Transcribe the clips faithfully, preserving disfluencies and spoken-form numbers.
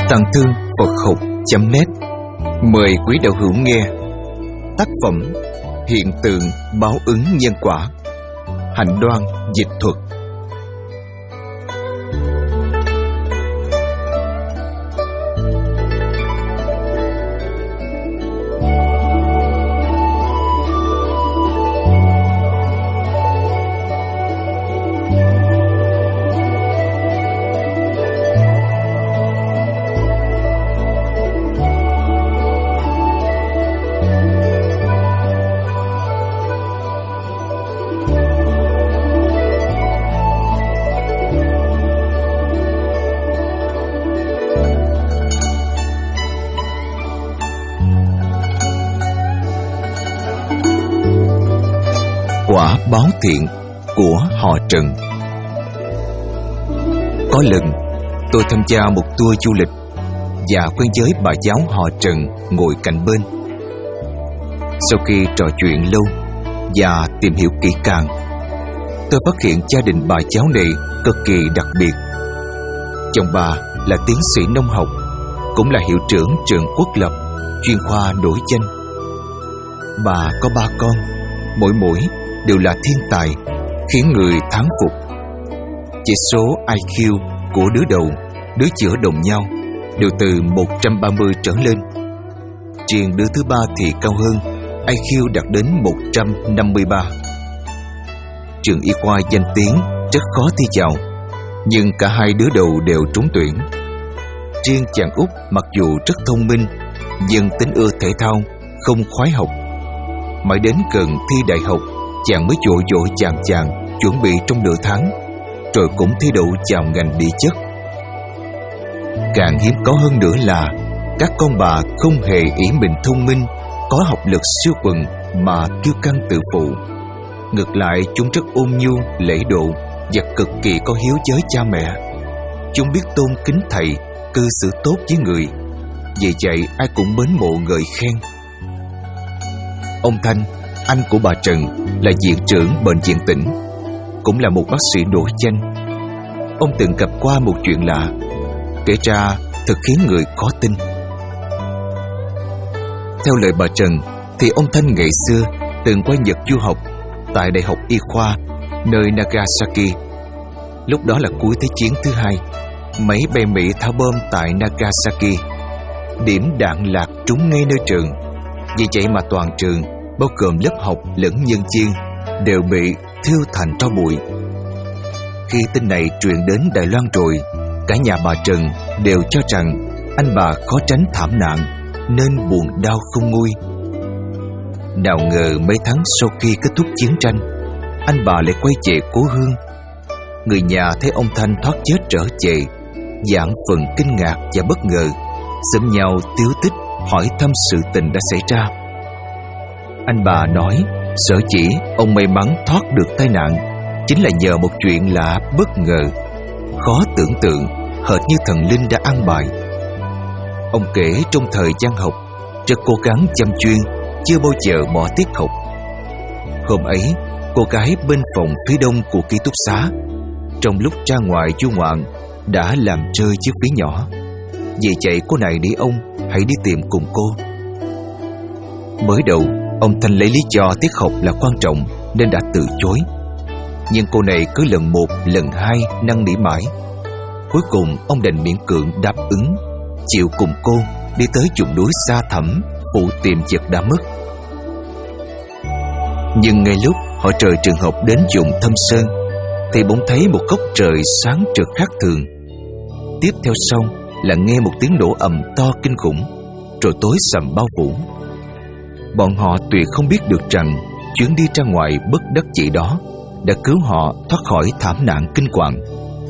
Tàng Thư Phật Học chấm net mời quý đạo hữu nghe tác phẩm Hiện tượng báo ứng nhân quả, Hạnh Đoan dịch thuật. Quả báo thiện của họ Trần. Có lần tôi tham gia một tour du lịch và quen với bà giáo họ Trần ngồi cạnh bên. Sau khi trò chuyện lâu và tìm hiểu kỹ càng, tôi phát hiện gia đình bà giáo này cực kỳ đặc biệt. Chồng bà là tiến sĩ nông học, cũng là hiệu trưởng trường Quốc Lập, chuyên khoa nổi danh. Bà có ba con, mỗi mỗi đều là thiên tài, khiến người thán phục. Chỉ số i kiu của đứa đầu, đứa giữa đồng nhau đều từ một trăm ba mươi trở lên. Riêng đứa thứ ba thì cao hơn, i kiu đạt đến một trăm năm mươi ba. Trường y khoa danh tiếng, rất khó thi vào, nhưng cả hai đứa đầu đều trúng tuyển. Riêng chàng út mặc dù rất thông minh, nhưng tính ưa thể thao, không khoái học. Mãi đến gần thi đại học, chàng mới vội vội chàng chàng chuẩn bị trong nửa tháng, rồi cũng thi đậu vào ngành địa chất. Càng hiếm có hơn nữa là các con bà không hề ỷ mình thông minh, có học lực siêu quần mà kiêu căng tự phụ. Ngược lại, chúng rất ôn nhu, lễ độ và cực kỳ có hiếu với cha mẹ. Chúng biết tôn kính thầy, cư xử tốt với người, vì vậy ai cũng mến mộ ngợi khen. Ông Thanh, anh của bà Trần, là viện trưởng bệnh viện tỉnh, cũng là một bác sĩ nổi danh. Ông từng gặp qua một chuyện lạ, kể ra thật khiến người khó tin. Theo lời bà Trần thì ông Thanh ngày xưa từng qua Nhật du học tại Đại học Y khoa nơi Nagasaki. Lúc đó là cuối Thế chiến thứ hai, máy bay Mỹ thả bom tại Nagasaki. Điểm đạn lạc trúng ngay nơi trường, vì vậy mà toàn trường, bao gồm lớp học lẫn nhân viên, đều bị thiêu thành tro bụi. Khi tin này truyền đến Đài Loan rồi, cả nhà bà Trần đều cho rằng anh bà khó tránh thảm nạn, nên buồn đau không nguôi. Nào ngờ mấy tháng sau khi kết thúc chiến tranh, anh bà lại quay về cố hương. Người nhà thấy ông Thanh thoát chết trở về, vạn phần kinh ngạc và bất ngờ, xúm nhau tíu tích hỏi thăm sự tình đã xảy ra. Anh bà nói sở dĩ ông may mắn thoát được tai nạn chính là nhờ một chuyện lạ bất ngờ, khó tưởng tượng, hệt như thần linh đã an bài. Ông kể trong thời gian học rất cố gắng chăm chuyên, chưa bao giờ bỏ tiết học. Hôm ấy, cô gái bên phòng phía đông của ký túc xá, trong lúc ra ngoài du ngoạn, đã làm rơi chiếc ví nhỏ. Vì vậy cô này để ông hãy đi tìm cùng cô. Mới đầu, ông Thanh lấy lý do tiết học là quan trọng nên đã từ chối. Nhưng cô này cứ lần một, lần hai năn nỉ mãi. Cuối cùng ông đành miễn cưỡng đáp ứng, chịu cùng cô đi tới vùng núi xa thẳm phụ tìm vật đã mất. Nhưng ngay lúc họ rời trường học đến vùng Thâm Sơn thì bỗng thấy một góc trời sáng rực khác thường. Tiếp theo sau là nghe một tiếng nổ ầm to kinh khủng, rồi tối sầm bao phủ. Bọn họ tuyệt không biết được rằng chuyến đi ra ngoài bất đắc dĩ đó đã cứu họ thoát khỏi thảm nạn kinh hoàng.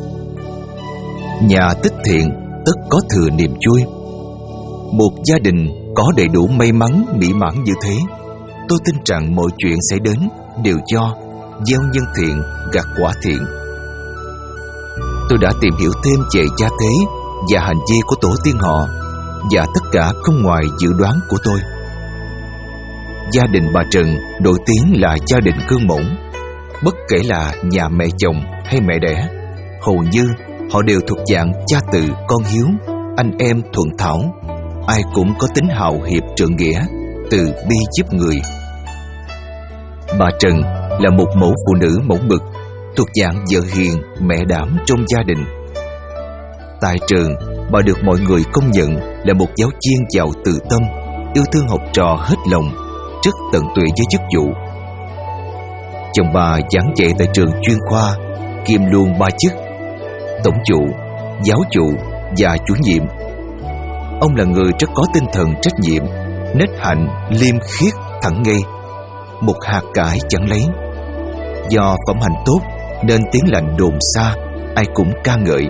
Nhà tích thiện tất có thừa niềm vui. Một gia đình có đầy đủ may mắn mỹ mãn như thế, tôi tin rằng mọi chuyện xảy đến đều do gieo nhân thiện gặt quả thiện. Tôi đã tìm hiểu thêm về gia thế và hành vi của tổ tiên họ, và tất cả không ngoài dự đoán của tôi. Gia đình bà Trần nổi tiếng là gia đình gương mẫu. Bất kể là nhà mẹ chồng hay mẹ đẻ, hầu như họ đều thuộc dạng cha từ con hiếu, anh em thuận thảo, ai cũng có tính hào hiệp trượng nghĩa, từ bi giúp người. Bà Trần là một mẫu phụ nữ mẫu mực, thuộc dạng vợ hiền, mẹ đảm trong gia đình. Tại trường, bà được mọi người công nhận là một giáo viên giàu từ tâm, yêu thương học trò hết lòng, rất tận tụy với chức vụ. Chồng bà giảng dạy tại trường chuyên khoa, kiêm luôn ba chức: tổng chủ, giáo chủ và chủ nhiệm. Ông là người rất có tinh thần trách nhiệm, nết hạnh, liêm khiết, thẳng ngay, một hạt cải chẳng lấy. Do phẩm hạnh tốt nên tiếng lành đồn xa, ai cũng ca ngợi.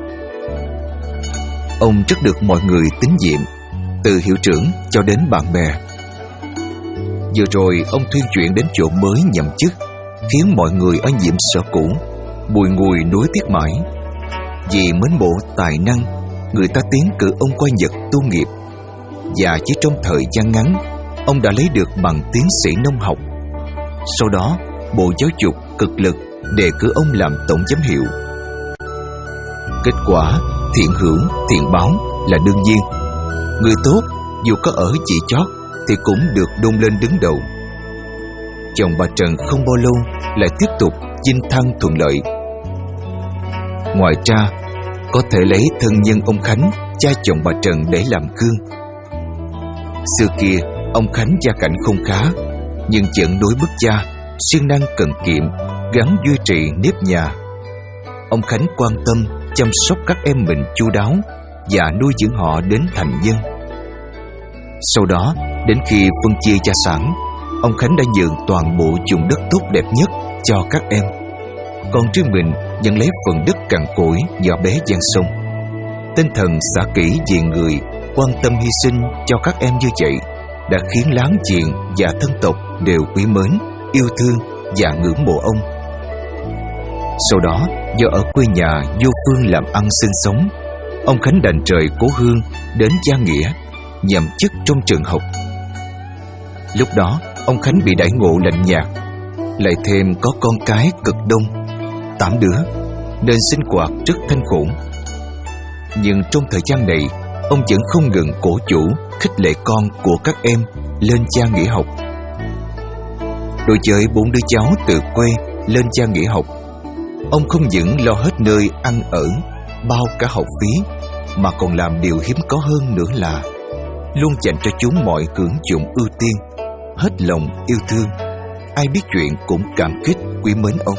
Ông rất được mọi người tín nhiệm, từ hiệu trưởng cho đến bạn bè. Vừa rồi ông thuyên chuyển đến chỗ mới nhậm chức, khiến mọi người ở nhiệm sở cũ bùi ngùi nối tiếc mãi. Vì mến mộ tài năng, người ta tiến cử ông qua Nhật tu nghiệp, và chỉ trong thời gian ngắn, ông đã lấy được bằng tiến sĩ nông học. Sau đó, Bộ Giáo dục cực lực đề cử ông làm tổng giám hiệu. Kết quả thiện hưởng thiện báo là đương nhiên. Người tốt dù có ở vị chót thì cũng được đôn lên đứng đầu. Chồng bà Trần không bao lâu lại tiếp tục chinh thăng thuận lợi. Ngoài ra, có thể lấy thân nhân ông Khánh, cha chồng bà Trần để làm gương. Xưa kia, ông Khánh gia cảnh không khá, nhưng vẫn đối bức cha, siêng năng cần kiệm, gắn duy trì nếp nhà. Ông Khánh quan tâm chăm sóc các em mình chu đáo và nuôi dưỡng họ đến thành nhân. Sau đó, đến khi phân chia gia sản, ông Khánh đã nhường toàn bộ vùng đất tốt đẹp nhất cho các em, còn riêng mình nhận lấy phần đất cằn cỗi nhỏ bé ven sông. Tinh thần xả kỹ vì người, quan tâm hy sinh cho các em như vậy đã khiến láng giềng và thân tộc đều quý mến, yêu thương và ngưỡng mộ ông. Sau đó, do ở quê nhà vô phương làm ăn sinh sống, ông Khánh đành rời cố hương đến Gia Nghĩa, nhậm chức trong trường học. Lúc đó, ông Khánh bị đãi ngộ lạnh nhạt, lại thêm có con cái cực đông, tám đứa, nên sinh hoạt rất thanh khổ. Nhưng trong thời gian này, ông vẫn không ngừng cổ vũ, khích lệ con của các em lên Gia Nghĩa học. Đối với bốn đứa cháu từ quê lên Gia Nghĩa học, ông không những lo hết nơi ăn ở, bao cả học phí, mà còn làm điều hiếm có hơn nữa là luôn dành cho chúng mọi hưởng dụng ưu tiên, hết lòng yêu thương. Ai biết chuyện cũng cảm kích quý mến ông.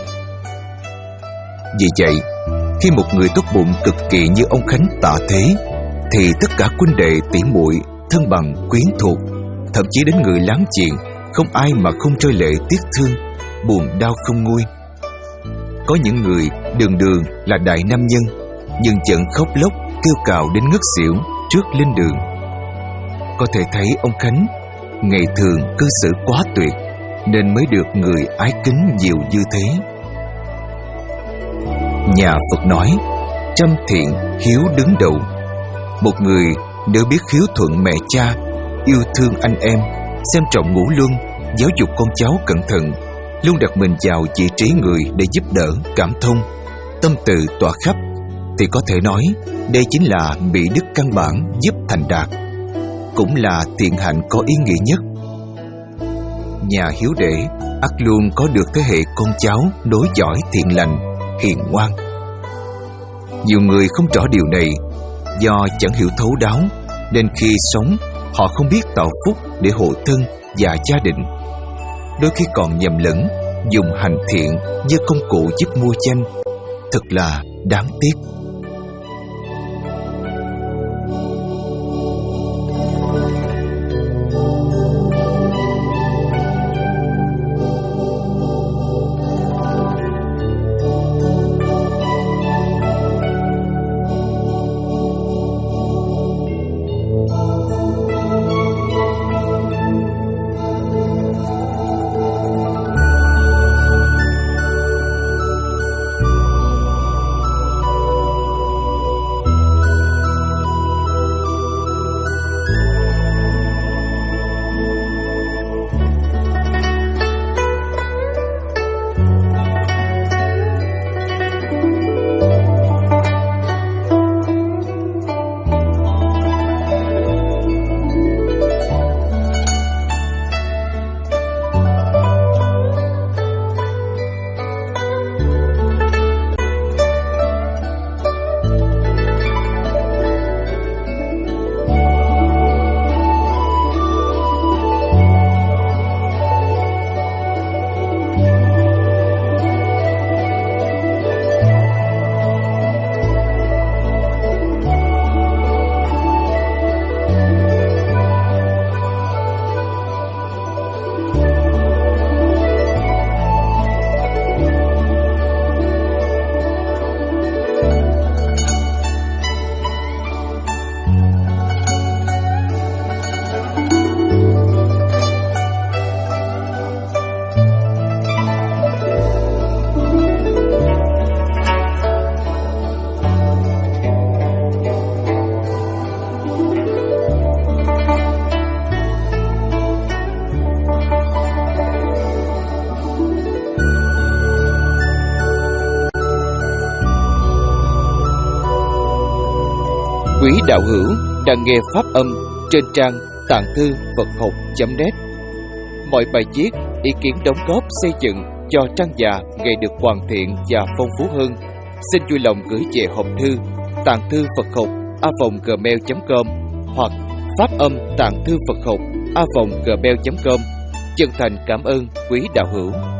Vì vậy, khi một người tốt bụng cực kỳ như ông Khánh tạ thế, thì tất cả huynh đệ tỷ muội, thân bằng quyến thuộc, thậm chí đến người láng giềng, không ai mà không rơi lệ tiếc thương, buồn đau không nguôi. Có những người đường đường là đại nam nhân, nhưng vẫn khóc lóc kêu cào đến ngất xỉu trước linh đường. Có thể thấy ông Khánh ngày thường cư xử quá tuyệt, nên mới được người ái kính nhiều như thế. Nhà Phật nói, trăm thiện hiếu đứng đầu. Một người nếu biết hiếu thuận mẹ cha, yêu thương anh em, xem trọng ngũ luân, giáo dục con cháu cẩn thận, luôn đặt mình vào vị trí người để giúp đỡ, cảm thông, tâm từ tỏa khắp, thì có thể nói đây chính là mỹ đức căn bản giúp thành đạt, cũng là thiện hạnh có ý nghĩa nhất. Nhà hiếu đệ ắt luôn có được thế hệ con cháu nối dõi thiện lành, hiền ngoan. Nhiều người không rõ điều này, do chẳng hiểu thấu đáo, nên khi sống họ không biết tạo phúc để hộ thân và gia đình. Đôi khi còn nhầm lẫn dùng hành thiện như công cụ giúp mua danh, thật là đáng tiếc. Quý đạo hữu đang nghe pháp âm trên trang tạng thư Phật học chấm net. Mọi bài viết, ý kiến đóng góp xây dựng cho trang già ngày được hoàn thiện và phong phú hơn, xin vui lòng gửi về hòm thư tạng thư Phật học a vòng gmail chấm com hoặc pháp âm tạng thư Phật học a vòng gmail chấm com. Chân thành cảm ơn quý đạo hữu.